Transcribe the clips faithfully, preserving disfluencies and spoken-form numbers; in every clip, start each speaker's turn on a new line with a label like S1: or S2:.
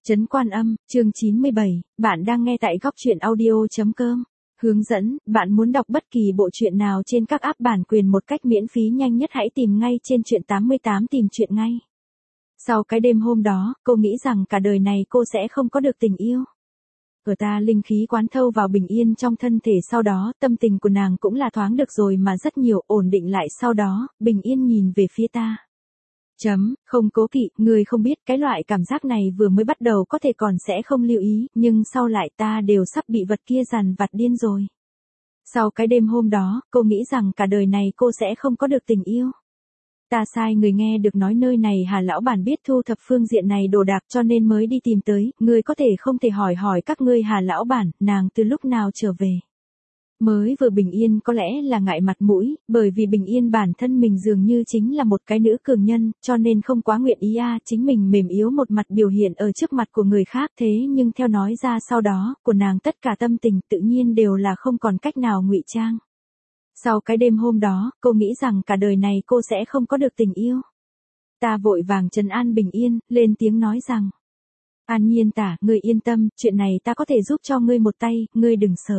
S1: Trấn Quan Âm, chương chín mươi bảy, bạn đang nghe tại góc truyện audio chấm com. Hướng dẫn, bạn muốn đọc bất kỳ bộ truyện nào trên các app bản quyền một cách miễn phí nhanh nhất hãy tìm ngay trên truyện tám mươi tám tìm truyện ngay. Sau cái đêm hôm đó, cô nghĩ rằng cả đời này cô sẽ không có được tình yêu. Ở ta linh khí quán thâu vào bình yên trong thân thể, sau đó, tâm tình của nàng cũng là thoáng được rồi mà rất nhiều, ổn định lại, sau đó, bình yên nhìn về phía ta. Chấm, không cố kỵ, người không biết cái loại cảm giác này vừa mới bắt đầu có thể còn sẽ không lưu ý, nhưng sau lại ta đều sắp bị vật kia dằn vặt điên rồi. Sau cái đêm hôm đó, cô nghĩ rằng cả đời này cô sẽ không có được tình yêu. Ta sai người nghe được nói nơi này Hà lão bản biết thu thập phương diện này đồ đạc cho nên mới đi tìm tới, người có thể không thể hỏi hỏi các ngươi Hà lão bản, nàng từ lúc nào trở về. Mới vừa bình yên có lẽ là ngại mặt mũi, bởi vì bình yên bản thân mình dường như chính là một cái nữ cường nhân, cho nên không quá nguyện ý a chính mình mềm yếu một mặt biểu hiện ở trước mặt của người khác, thế nhưng theo nói ra sau đó, của nàng tất cả tâm tình tự nhiên đều là không còn cách nào ngụy trang. Sau cái đêm hôm đó, cô nghĩ rằng cả đời này cô sẽ không có được tình yêu. Ta vội vàng trấn an bình yên, lên tiếng nói rằng: An Nhiên tả, ngươi yên tâm, chuyện này ta có thể giúp cho ngươi một tay, ngươi đừng sợ.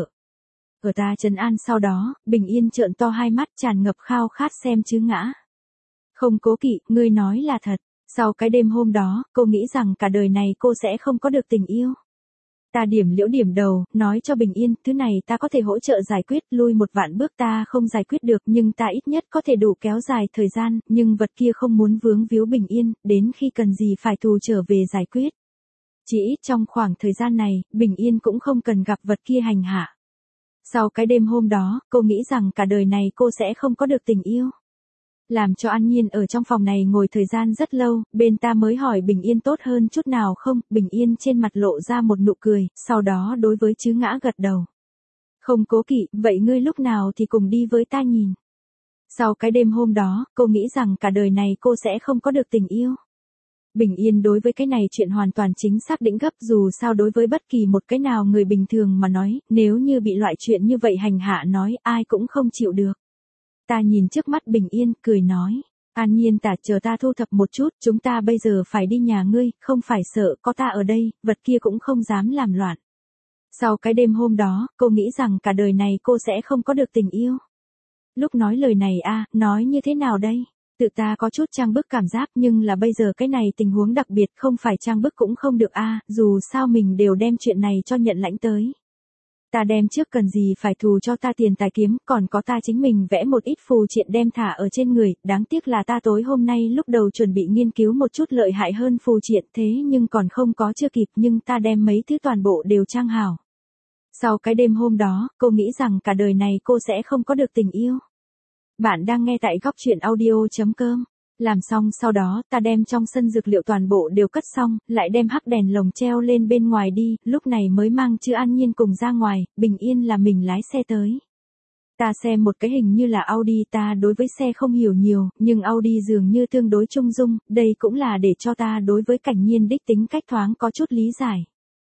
S1: Ở ta trấn an sau đó, bình yên trợn to hai mắt tràn ngập khao khát xem chứ ngã. Không cố kỵ, ngươi nói là thật. Sau cái đêm hôm đó, cô nghĩ rằng cả đời này cô sẽ không có được tình yêu. Ta điểm liễu điểm đầu, nói cho bình yên, thứ này ta có thể hỗ trợ giải quyết, lui một vạn bước ta không giải quyết được nhưng ta ít nhất có thể đủ kéo dài thời gian, nhưng vật kia không muốn vướng víu bình yên, đến khi cần gì phải thù trở về giải quyết. Chỉ ít trong khoảng thời gian này, bình yên cũng không cần gặp vật kia hành hạ. Sau cái đêm hôm đó, cô nghĩ rằng cả đời này cô sẽ không có được tình yêu. Làm cho An Nhiên ở trong phòng này ngồi thời gian rất lâu, bên ta mới hỏi bình yên tốt hơn chút nào không, bình yên trên mặt lộ ra một nụ cười, sau đó đối với chứ ngã gật đầu. Không cố kỵ, vậy ngươi lúc nào thì cùng đi với ta nhìn. Sau cái đêm hôm đó, cô nghĩ rằng cả đời này cô sẽ không có được tình yêu. Bình yên đối với cái này chuyện hoàn toàn chính xác đỉnh gấp, dù sao đối với bất kỳ một cái nào người bình thường mà nói, nếu như bị loại chuyện như vậy hành hạ nói ai cũng không chịu được. Ta nhìn trước mắt bình yên, cười nói, An Nhiên tả chờ ta thu thập một chút, chúng ta bây giờ phải đi nhà ngươi, không phải sợ có ta ở đây, vật kia cũng không dám làm loạn. Sau cái đêm hôm đó, cô nghĩ rằng cả đời này cô sẽ không có được tình yêu. Lúc nói lời này a nói như thế nào đây? Tự ta có chút trang bức cảm giác nhưng là bây giờ cái này tình huống đặc biệt không phải trang bức cũng không được a dù sao mình đều đem chuyện này cho nhận lãnh tới. Ta đem trước cần gì phải thù cho ta tiền tài kiếm, còn có ta chính mình vẽ một ít phù triện đem thả ở trên người, đáng tiếc là ta tối hôm nay lúc đầu chuẩn bị nghiên cứu một chút lợi hại hơn phù triện thế nhưng còn không có chưa kịp nhưng ta đem mấy thứ toàn bộ đều trang hảo. Sau cái đêm hôm đó, cô nghĩ rằng cả đời này cô sẽ không có được tình yêu. Bạn đang nghe tại góc truyện audio chấm com. Làm xong sau đó, ta đem trong sân dược liệu toàn bộ đều cất xong, lại đem hắc đèn lồng treo lên bên ngoài đi, lúc này mới mang chữ An Nhiên cùng ra ngoài, bình yên là mình lái xe tới. Ta xem một cái hình như là Audi, ta đối với xe không hiểu nhiều, nhưng Audi dường như tương đối trung dung, đây cũng là để cho ta đối với Cảnh Nhiên đích tính cách thoáng có chút lý giải.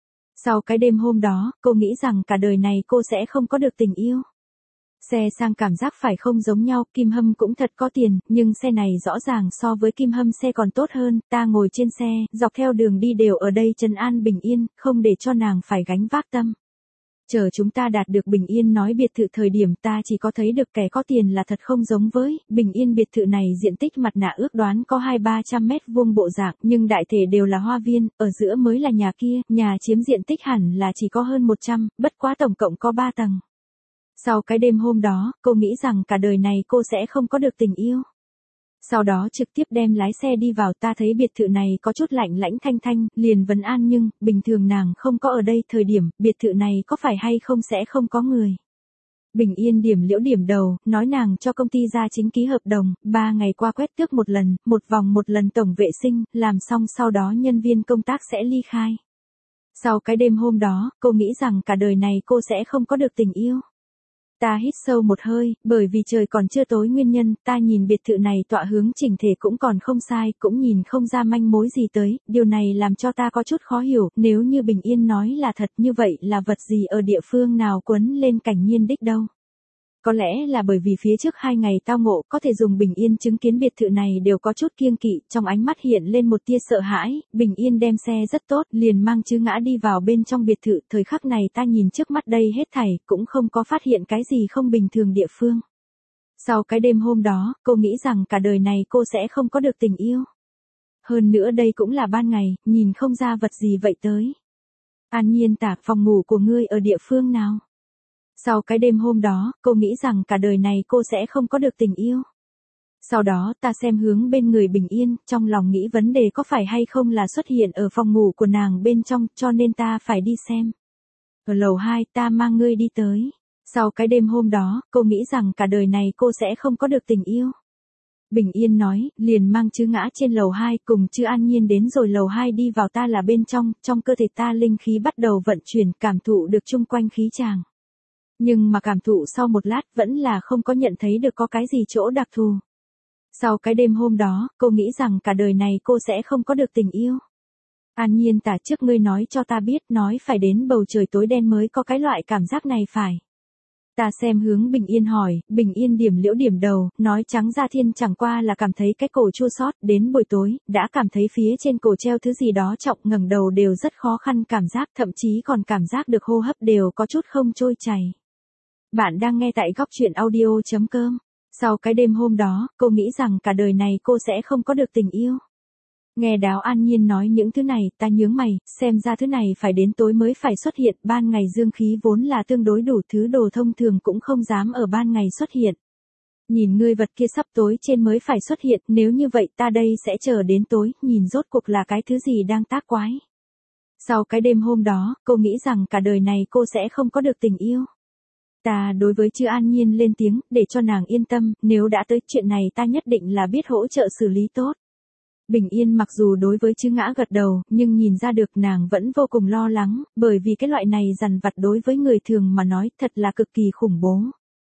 S1: Sau cái đêm hôm đó, cô nghĩ rằng cả đời này cô sẽ không có được tình yêu. Xe sang cảm giác phải không giống nhau, Kim Hâm cũng thật có tiền, nhưng xe này rõ ràng so với Kim Hâm xe còn tốt hơn, ta ngồi trên xe, dọc theo đường đi đều ở đây trấn an bình yên, không để cho nàng phải gánh vác tâm. Chờ chúng ta đạt được bình yên nói biệt thự thời điểm ta chỉ có thấy được kẻ có tiền là thật không giống với, bình yên biệt thự này diện tích mặt nạ ước đoán có hai ba trăm mét vuông bộ dạng, nhưng đại thể đều là hoa viên, ở giữa mới là nhà kia, nhà chiếm diện tích hẳn là chỉ có hơn một trăm, bất quá tổng cộng có ba tầng. Sau cái đêm hôm đó, cô nghĩ rằng cả đời này cô sẽ không có được tình yêu. Sau đó trực tiếp đem lái xe đi vào, ta thấy biệt thự này có chút lạnh lãnh thanh thanh, liền vấn an nhưng, bình thường nàng không có ở đây thời điểm, biệt thự này có phải hay không sẽ không có người. Bình yên điểm liễu điểm đầu, nói nàng cho công ty ra chính ký hợp đồng, ba ngày qua quét tước một lần, một vòng một lần tổng vệ sinh, làm xong sau đó nhân viên công tác sẽ ly khai. Sau cái đêm hôm đó, cô nghĩ rằng cả đời này cô sẽ không có được tình yêu. Ta hít sâu một hơi, bởi vì trời còn chưa tối nguyên nhân, ta nhìn biệt thự này tọa hướng chỉnh thể cũng còn không sai, cũng nhìn không ra manh mối gì tới, điều này làm cho ta có chút khó hiểu, nếu như bình yên nói là thật như vậy là vật gì ở địa phương nào quấn lên Cảnh Nhiên đích đâu. Có lẽ là bởi vì phía trước hai ngày tao ngộ có thể dùng Bình Yên chứng kiến biệt thự này đều có chút kiêng kỵ, trong ánh mắt hiện lên một tia sợ hãi, Bình Yên đem xe rất tốt, liền mang Chứ Ngã đi vào bên trong biệt thự, thời khắc này ta nhìn trước mắt đây hết thảy, cũng không có phát hiện cái gì không bình thường địa phương. Sau cái đêm hôm đó, cô nghĩ rằng cả đời này cô sẽ không có được tình yêu. Hơn nữa đây cũng là ban ngày, nhìn không ra vật gì vậy tới. An Nhiên tả, phòng ngủ của ngươi ở địa phương nào? Sau cái đêm hôm đó, cô nghĩ rằng cả đời này cô sẽ không có được tình yêu. Sau đó ta xem hướng bên người Bình Yên, trong lòng nghĩ vấn đề có phải hay không là xuất hiện ở phòng ngủ của nàng bên trong, cho nên ta phải đi xem. Ở lầu hai, ta mang ngươi đi tới. Sau cái đêm hôm đó, cô nghĩ rằng cả đời này cô sẽ không có được tình yêu. Bình Yên nói, liền mang Chứ Ngã trên lầu hai, cùng Chứ An Nhiên đến rồi lầu hai đi vào, ta là bên trong, trong cơ thể ta linh khí bắt đầu vận chuyển, cảm thụ được chung quanh khí tràng. Nhưng mà cảm thụ sau một lát vẫn là không có nhận thấy được có cái gì chỗ đặc thù. Sau cái đêm hôm đó, cô nghĩ rằng cả đời này cô sẽ không có được tình yêu. An Nhiên tả, trước ngươi nói cho ta biết, nói phải đến bầu trời tối đen mới có cái loại cảm giác này phải. Ta xem hướng Bình Yên hỏi, Bình Yên điểm liễu điểm đầu, nói trắng ra thiên chẳng qua là cảm thấy cái cổ chua xót, đến buổi tối, đã cảm thấy phía trên cổ treo thứ gì đó trọng, ngẩng đầu đều rất khó khăn cảm giác, thậm chí còn cảm giác được hô hấp đều có chút không trôi chảy. Bạn đang nghe tại góc truyện audio chấm com. Sau cái đêm hôm đó, cô nghĩ rằng cả đời này cô sẽ không có được tình yêu. Nghe Đáo An Nhiên nói những thứ này, ta nhướng mày, xem ra thứ này phải đến tối mới phải xuất hiện, ban ngày dương khí vốn là tương đối đủ, thứ đồ thông thường cũng không dám ở ban ngày xuất hiện. Nhìn ngươi vật kia sắp tối trên mới phải xuất hiện, nếu như vậy ta đây sẽ chờ đến tối, nhìn rốt cuộc là cái thứ gì đang tác quái. Sau cái đêm hôm đó, cô nghĩ rằng cả đời này cô sẽ không có được tình yêu. Ta đối với Chứ An Nhiên lên tiếng, để cho nàng yên tâm, nếu đã tới chuyện này ta nhất định là biết hỗ trợ xử lý tốt. Bình Yên mặc dù đối với Chứ Ngã gật đầu, nhưng nhìn ra được nàng vẫn vô cùng lo lắng, bởi vì cái loại này dằn vặt đối với người thường mà nói thật là cực kỳ khủng bố.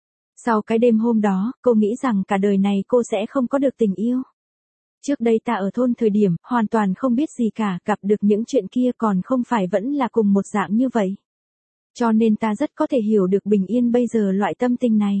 S1: Sau cái đêm hôm đó, cô nghĩ rằng cả đời này cô sẽ không có được tình yêu. Trước đây ta ở thôn thời điểm, hoàn toàn không biết gì cả, gặp được những chuyện kia còn không phải vẫn là cùng một dạng như vậy. Cho nên ta rất có thể hiểu được Bình Yên bây giờ loại tâm tình này.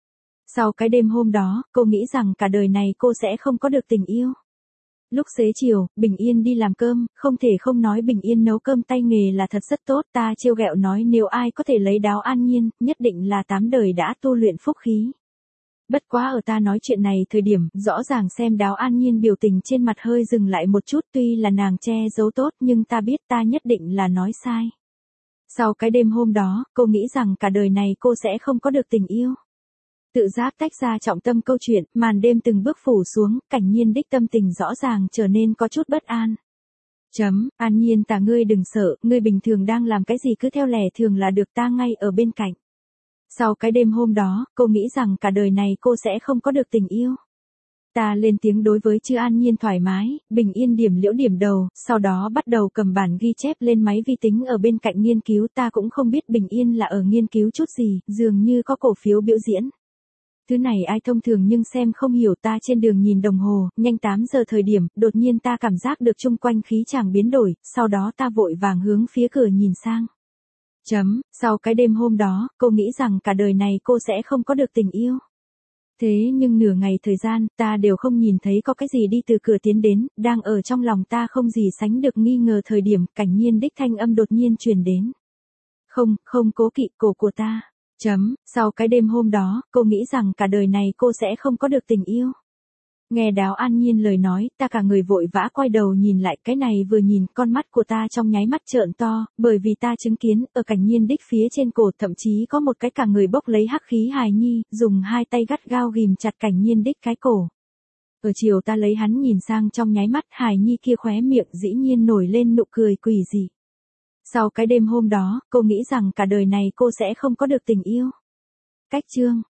S1: Sau cái đêm hôm đó, cô nghĩ rằng cả đời này cô sẽ không có được tình yêu. Lúc xế chiều, Bình Yên đi làm cơm, không thể không nói Bình Yên nấu cơm tay nghề là thật rất tốt, ta trêu ghẹo nói nếu ai có thể lấy Đáo An Nhiên, nhất định là tám đời đã tu luyện phúc khí. Bất quá ở ta nói chuyện này thời điểm, rõ ràng xem Đáo An Nhiên biểu tình trên mặt hơi dừng lại một chút, tuy là nàng che giấu tốt nhưng ta biết ta nhất định là nói sai. Sau cái đêm hôm đó, cô nghĩ rằng cả đời này cô sẽ không có được tình yêu. Tự giác tách ra trọng tâm câu chuyện, màn đêm từng bước phủ xuống, Cảnh Nhiên đích tâm tình rõ ràng trở nên có chút bất an. Chấm, An Nhiên tả, ngươi đừng sợ, ngươi bình thường đang làm cái gì cứ theo lẽ thường là được, ta ngay ở bên cạnh. Sau cái đêm hôm đó, cô nghĩ rằng cả đời này cô sẽ không có được tình yêu. Ta lên tiếng đối với Chứ An Nhiên thoải mái, Bình Yên điểm liễu điểm đầu, sau đó bắt đầu cầm bản ghi chép lên máy vi tính ở bên cạnh nghiên cứu, ta cũng không biết Bình Yên là ở nghiên cứu chút gì, dường như có cổ phiếu biểu diễn. Thứ này ai thông thường nhưng xem không hiểu, ta trên đường nhìn đồng hồ, nhanh tám giờ thời điểm, đột nhiên ta cảm giác được chung quanh khí chàng biến đổi, sau đó ta vội vàng hướng phía cửa nhìn sang. Chấm, sau cái đêm hôm đó, cô nghĩ rằng cả đời này cô sẽ không có được tình yêu. Thế nhưng nửa ngày thời gian, ta đều không nhìn thấy có cái gì đi từ cửa tiến đến, đang ở trong lòng ta không gì sánh được nghi ngờ thời điểm, Cảnh Nhiên đích thanh âm đột nhiên truyền đến. Không, không cố kỵ cổ của ta. Chấm, sau cái đêm hôm đó, cô nghĩ rằng cả đời này cô sẽ không có được tình yêu. Nghe Đáo An Nhiên lời nói, ta cả người vội vã quay đầu nhìn lại, cái này vừa nhìn, con mắt của ta trong nháy mắt trợn to, bởi vì ta chứng kiến, ở Cảnh Nhiên đích phía trên cổ thậm chí có một cái cả người bốc lấy hắc khí hài nhi, dùng hai tay gắt gao ghìm chặt Cảnh Nhiên đích cái cổ. Ở chiều ta lấy hắn nhìn sang, trong nháy mắt hài nhi kia khóe miệng dĩ nhiên nổi lên nụ cười quỷ dị. Sau cái đêm hôm đó, cô nghĩ rằng cả đời này cô sẽ không có được tình yêu. Cách chương